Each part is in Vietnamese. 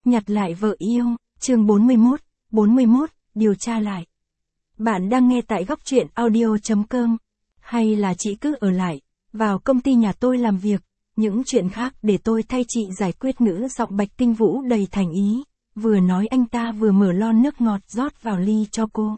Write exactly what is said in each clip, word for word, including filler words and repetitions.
Nhặt lại vợ yêu, chương bốn mươi mốt, bốn mươi mốt, điều tra lại. Bạn đang nghe tại góc truyện audio.com, hay là chị cứ ở lại, vào công ty nhà tôi làm việc, những chuyện khác để tôi thay chị giải quyết. Ngữ giọng Bạch Kinh Vũ đầy thành ý, vừa nói anh ta vừa mở lon nước ngọt rót vào ly cho cô.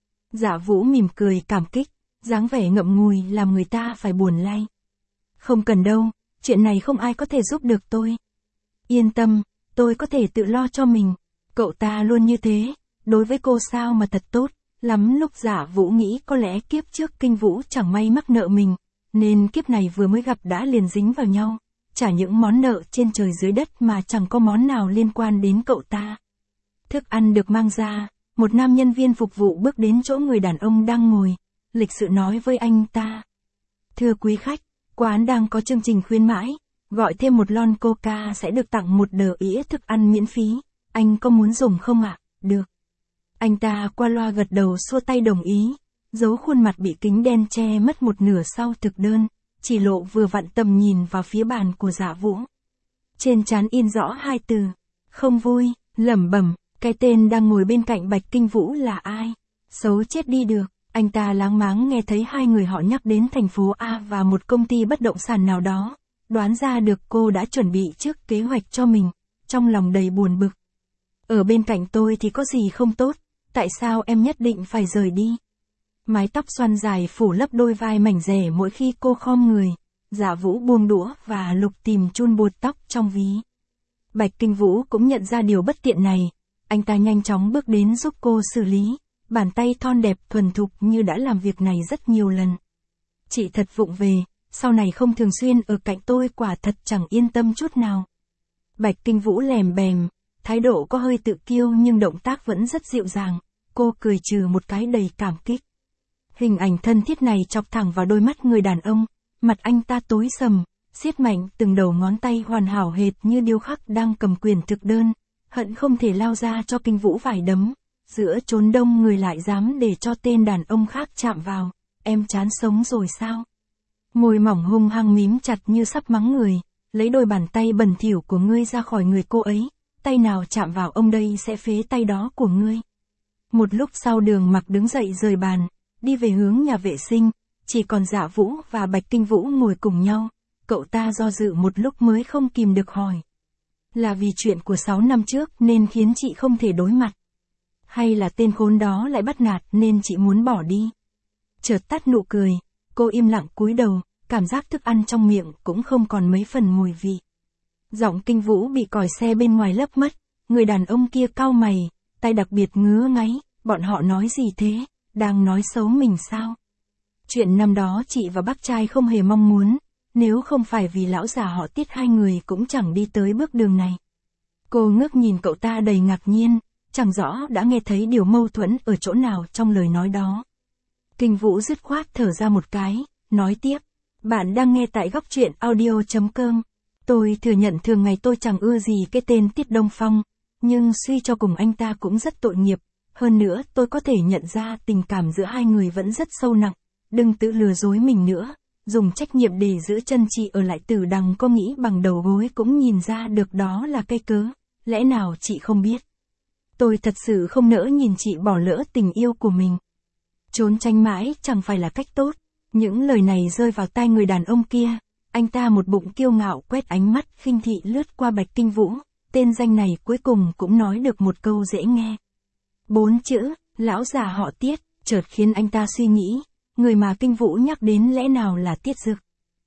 Dạ Vũ mỉm cười cảm kích, dáng vẻ ngậm ngùi làm người ta phải buồn lay. Không cần đâu, chuyện này không ai có thể giúp được tôi. Yên tâm, tôi có thể tự lo cho mình. Cậu ta luôn như thế, đối với cô sao mà thật tốt. Lắm lúc Dạ Vũ nghĩ có lẽ kiếp trước Kinh Vũ chẳng may mắc nợ mình, nên kiếp này vừa mới gặp đã liền dính vào nhau, trả những món nợ trên trời dưới đất mà chẳng có món nào liên quan đến cậu ta. Thức ăn được mang ra, một nam nhân viên phục vụ bước đến chỗ người đàn ông đang ngồi, lịch sự nói với anh ta. Thưa quý khách, quán đang có chương trình khuyến mãi, gọi thêm một lon coca sẽ được tặng một đờ ĩa thức ăn miễn phí, anh có muốn dùng không ạ? Được. Anh ta qua loa gật đầu xua tay đồng ý, giấu khuôn mặt bị kính đen che mất một nửa sau thực đơn, chỉ lộ vừa vặn tầm nhìn vào phía bàn của Dạ Vũ. Trên trán in rõ hai từ, không vui, lẩm bẩm, cái tên đang ngồi bên cạnh Bạch Kinh Vũ là ai? Xấu chết đi được. Anh ta láng máng nghe thấy hai người họ nhắc đến thành phố A và một công ty bất động sản nào đó, đoán ra được cô đã chuẩn bị trước kế hoạch cho mình, trong lòng đầy buồn bực. Ở bên cạnh tôi thì có gì không tốt, tại sao em nhất định phải rời đi? Mái tóc xoăn dài phủ lấp đôi vai mảnh dẻ mỗi khi cô khom người, Dạ Vũ buông đũa và lục tìm chun bột tóc trong ví. Bạch Kinh Vũ cũng nhận ra điều bất tiện này, anh ta nhanh chóng bước đến giúp cô xử lý. Bàn tay thon đẹp thuần thục như đã làm việc này rất nhiều lần. Chị thật vụng về, sau này không thường xuyên ở cạnh tôi quả thật chẳng yên tâm chút nào. Bạch Kinh Vũ lèm bèm, thái độ có hơi tự kiêu nhưng động tác vẫn rất dịu dàng, cô cười trừ một cái đầy cảm kích. Hình ảnh thân thiết này chọc thẳng vào đôi mắt người đàn ông, mặt anh ta tối sầm, siết mạnh từng đầu ngón tay hoàn hảo hệt như điêu khắc đang cầm quyền thực đơn, hận không thể lao ra cho Kinh Vũ vài đấm. Giữa chốn đông người lại dám để cho tên đàn ông khác chạm vào, em chán sống rồi sao? Môi mỏng hung hăng mím chặt như sắp mắng người, lấy đôi bàn tay bẩn thỉu của ngươi ra khỏi người cô ấy, tay nào chạm vào ông đây sẽ phế tay đó của ngươi. Một lúc sau Đường Mặc đứng dậy rời bàn, đi về hướng nhà vệ sinh, chỉ còn Dạ Vũ và Bạch Kinh Vũ ngồi cùng nhau, cậu ta do dự một lúc mới không kìm được hỏi. Là vì chuyện của sáu năm trước nên khiến chị không thể đối mặt? Hay là tên khốn đó lại bắt nạt nên chị muốn bỏ đi? Chợt tắt nụ cười, cô im lặng cúi đầu, cảm giác thức ăn trong miệng cũng không còn mấy phần mùi vị. Giọng Kinh Vũ bị còi xe bên ngoài lấp mất, người đàn ông kia cau mày, tay đặc biệt ngứa ngáy, bọn họ nói gì thế, đang nói xấu mình sao? Chuyện năm đó chị và bác trai không hề mong muốn, nếu không phải vì lão già họ Tiết hai người cũng chẳng đi tới bước đường này. Cô ngước nhìn cậu ta đầy ngạc nhiên. Chẳng rõ đã nghe thấy điều mâu thuẫn ở chỗ nào trong lời nói đó. Kinh Vũ dứt khoát thở ra một cái, nói tiếp. Bạn đang nghe tại góc truyện audio.com. Tôi thừa nhận thường ngày tôi chẳng ưa gì cái tên Tiết Đông Phong, nhưng suy cho cùng anh ta cũng rất tội nghiệp. Hơn nữa tôi có thể nhận ra tình cảm giữa hai người vẫn rất sâu nặng. Đừng tự lừa dối mình nữa, dùng trách nhiệm để giữ chân chị ở lại Tử Đằng có nghĩ bằng đầu gối cũng nhìn ra được đó là cái cớ. Lẽ nào chị không biết? Tôi thật sự không nỡ nhìn chị bỏ lỡ tình yêu của mình. Trốn tránh mãi chẳng phải là cách tốt. Những lời này rơi vào tai người đàn ông kia. Anh ta một bụng kiêu ngạo quét ánh mắt khinh thị lướt qua Bạch Kinh Vũ. Tên danh này cuối cùng cũng nói được một câu dễ nghe. Bốn chữ, lão già họ Tiết, chợt khiến anh ta suy nghĩ. Người mà Kinh Vũ nhắc đến lẽ nào là Tiết Dực?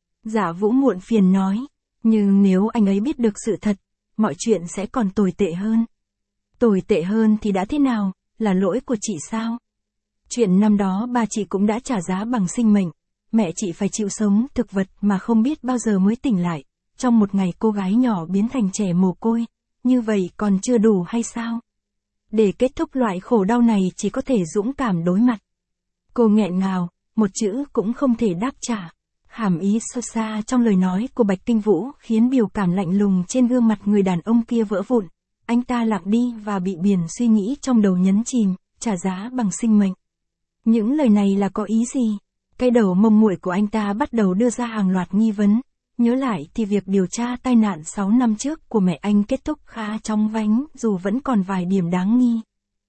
Dạ Vũ muộn phiền nói. Nhưng nếu anh ấy biết được sự thật, mọi chuyện sẽ còn tồi tệ hơn. Tồi tệ hơn thì đã thế nào, là lỗi của chị sao? Chuyện năm đó ba chị cũng đã trả giá bằng sinh mệnh, mẹ chị phải chịu sống thực vật mà không biết bao giờ mới tỉnh lại, trong một ngày cô gái nhỏ biến thành trẻ mồ côi, như vậy còn chưa đủ hay sao? Để kết thúc loại khổ đau này chỉ có thể dũng cảm đối mặt. Cô nghẹn ngào, một chữ cũng không thể đáp trả. Hàm ý sâu xa trong lời nói của Bạch Kinh Vũ khiến biểu cảm lạnh lùng trên gương mặt người đàn ông kia vỡ vụn. Anh ta lặng đi và bị biển suy nghĩ trong đầu nhấn chìm, trả giá bằng sinh mệnh. Những lời này là có ý gì? Cái đầu mông muội của anh ta bắt đầu đưa ra hàng loạt nghi vấn, Nhớ lại thì việc điều tra tai nạn sáu năm trước của mẹ anh kết thúc khá chóng vánh, dù vẫn còn vài điểm đáng nghi.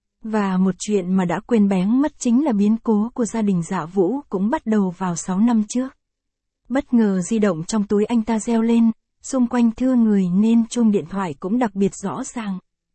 Và một chuyện mà đã quên bén mất chính là biến cố của gia đình Dạ Vũ cũng bắt đầu vào sáu năm trước. Bất ngờ di động trong túi anh ta reo lên, xung quanh thưa người nên chuông điện thoại cũng đặc biệt rõ ràng.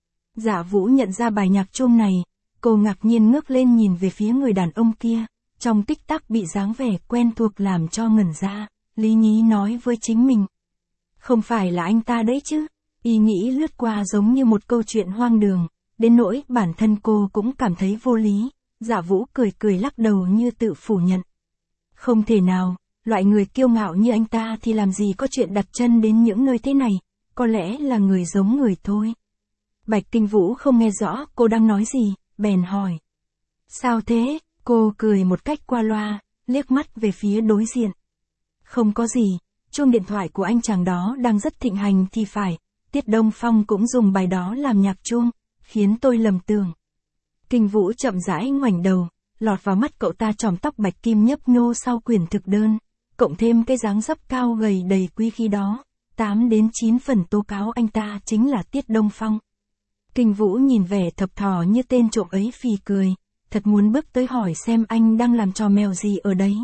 Dạ Vũ nhận ra bài nhạc chuông này, cô ngạc nhiên ngước lên nhìn về phía người đàn ông kia, trong tích tắc bị dáng vẻ quen thuộc làm cho ngẩn ra, lý nhí nói với chính mình. Không phải là anh ta đấy chứ, ý nghĩ lướt qua giống như một câu chuyện hoang đường, đến nỗi bản thân cô cũng cảm thấy vô lý. Dạ Vũ cười cười lắc đầu như tự phủ nhận. Không thể nào, loại người kiêu ngạo như anh ta thì làm gì có chuyện đặt chân đến những nơi thế này, có lẽ là người giống người thôi. Bạch Kinh Vũ không nghe rõ cô đang nói gì, bèn hỏi. Sao thế? Cô cười một cách qua loa, liếc mắt về phía đối diện. Không có gì, chuông điện thoại của anh chàng đó đang rất thịnh hành thì phải, Tiết Đông Phong cũng dùng bài đó làm nhạc chuông, khiến tôi lầm tưởng. Kinh Vũ chậm rãi ngoảnh đầu, lọt vào mắt cậu ta chòm tóc bạch kim nhấp nhô sau quyển thực đơn, cộng thêm cái dáng dấp cao gầy đầy quý khí đó, tám đến chín phần tố cáo anh ta chính là Tiết Đông Phong. Kinh Vũ nhìn vẻ thập thò như tên trộm ấy phì cười, thật muốn bước tới hỏi xem anh đang làm trò mèo gì ở đấy.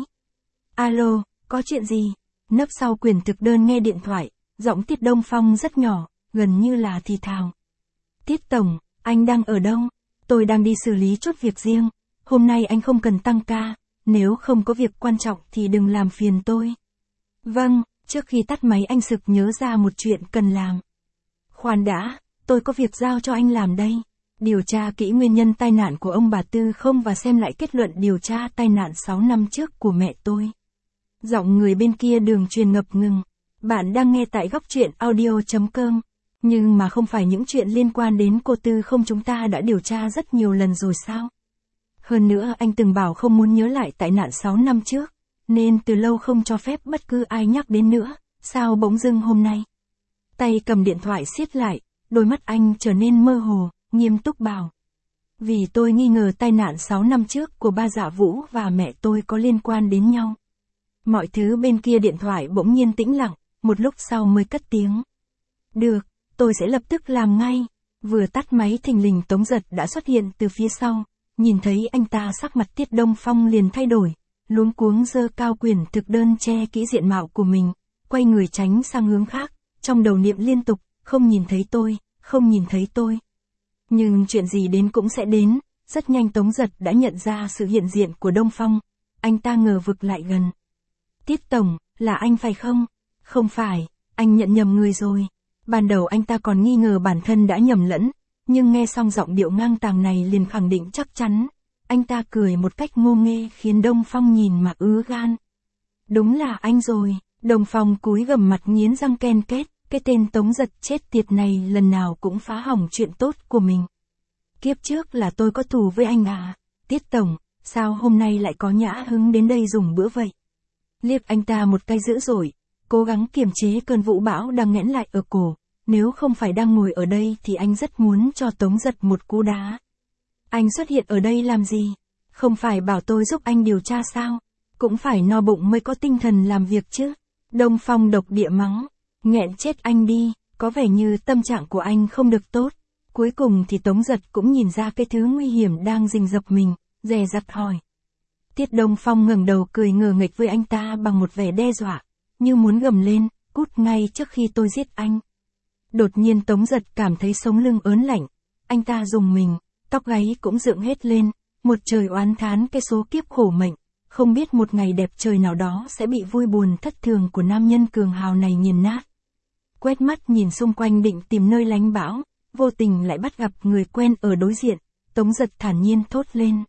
Alo, có chuyện gì? Nấp sau quyển thực đơn nghe điện thoại, giọng Tiết Đông Phong rất nhỏ, gần như là thì thào. Tiết Tổng, anh đang ở đâu? Tôi đang đi xử lý chút việc riêng, hôm nay anh không cần tăng ca, nếu không có việc quan trọng thì đừng làm phiền tôi. Vâng, trước khi tắt máy anh sực nhớ ra một chuyện cần làm. Khoan đã, tôi có việc giao cho anh làm đây. Điều tra kỹ nguyên nhân tai nạn của ông bà Tư không và xem lại kết luận điều tra tai nạn sáu năm trước của mẹ tôi. Giọng người bên kia đường truyền ngập ngừng. Bạn đang nghe tại góc truyện audio chấm com. Nhưng mà không phải những chuyện liên quan đến cô Tư không chúng ta đã điều tra rất nhiều lần rồi sao? Hơn nữa anh từng bảo không muốn nhớ lại tai nạn sáu năm trước, nên từ lâu không cho phép bất cứ ai nhắc đến nữa, sao bỗng dưng hôm nay? Tay cầm điện thoại siết lại, đôi mắt anh trở nên mơ hồ, nghiêm túc bảo. Vì tôi nghi ngờ tai nạn sáu năm trước của ba Dạ Vũ và mẹ tôi có liên quan đến nhau. Mọi thứ bên kia điện thoại bỗng nhiên tĩnh lặng, một lúc sau mới cất tiếng. Được, tôi sẽ lập tức làm ngay. Vừa tắt máy thình lình Tống Giật đã xuất hiện từ phía sau, nhìn thấy anh ta sắc mặt Tiết Đông Phong liền thay đổi, luống cuống giơ cao quyển thực đơn che kỹ diện mạo của mình, quay người tránh sang hướng khác, trong đầu niệm liên tục, không nhìn thấy tôi, không nhìn thấy tôi. Nhưng chuyện gì đến cũng sẽ đến, rất nhanh Tống Giật đã nhận ra sự hiện diện của Đông Phong, anh ta ngờ vực lại gần. Tiết Tổng, là anh phải không? Không phải, anh nhận nhầm người rồi. Ban đầu anh ta còn nghi ngờ bản thân đã nhầm lẫn, nhưng nghe xong giọng điệu ngang tàng này liền khẳng định chắc chắn. Anh ta cười một cách ngô nghê khiến Đông Phong nhìn mà ứa gan. Đúng là anh rồi, Đông Phong cúi gằm mặt nghiến răng ken kết, cái tên Tống Giật chết tiệt này lần nào cũng phá hỏng chuyện tốt của mình. Kiếp trước là tôi có thù với anh à, Tiết Tổng, sao hôm nay lại có nhã hứng đến đây dùng bữa vậy? Liếc anh ta một cái dữ dội, cố gắng kiềm chế cơn vũ bão đang nghẽn lại ở cổ, nếu không phải đang ngồi ở đây thì anh rất muốn cho Tống Giật một cú đá. Anh xuất hiện ở đây làm gì? Không phải bảo tôi giúp anh điều tra sao? Cũng phải no bụng mới có tinh thần làm việc chứ. Đông Phong độc địa mắng, nghẹn chết anh đi, có vẻ như tâm trạng của anh không được tốt. Cuối cùng thì Tống Giật cũng nhìn ra cái thứ nguy hiểm đang rình rập mình, dè dặt hỏi. Tiết Đông Phong ngẩng đầu cười ngờ nghệch với anh ta bằng một vẻ đe dọa, như muốn gầm lên, cút ngay trước khi tôi giết anh. Đột nhiên Tống Giật cảm thấy sống lưng ớn lạnh, anh ta rùng mình, tóc gáy cũng dựng hết lên, một trời oán thán cái số kiếp khổ mệnh, không biết một ngày đẹp trời nào đó sẽ bị vui buồn thất thường của nam nhân cường hào này nghiền nát. Quét mắt nhìn xung quanh định tìm nơi lánh bão, vô tình lại bắt gặp người quen ở đối diện, Tống Giật thản nhiên thốt lên.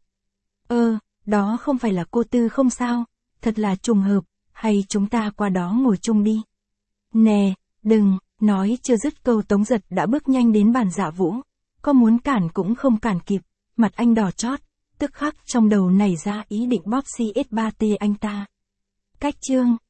Ơ, đó không phải là cô Tư không sao, thật là trùng hợp, hay chúng ta qua đó ngồi chung đi. Nè, đừng, nói chưa dứt câu Tống Giật đã bước nhanh đến bàn Dạ Vũ, có muốn cản cũng không cản kịp, mặt anh đỏ chót, tức khắc trong đầu nảy ra ý định bóp xê ét ba tê anh ta. Cách chương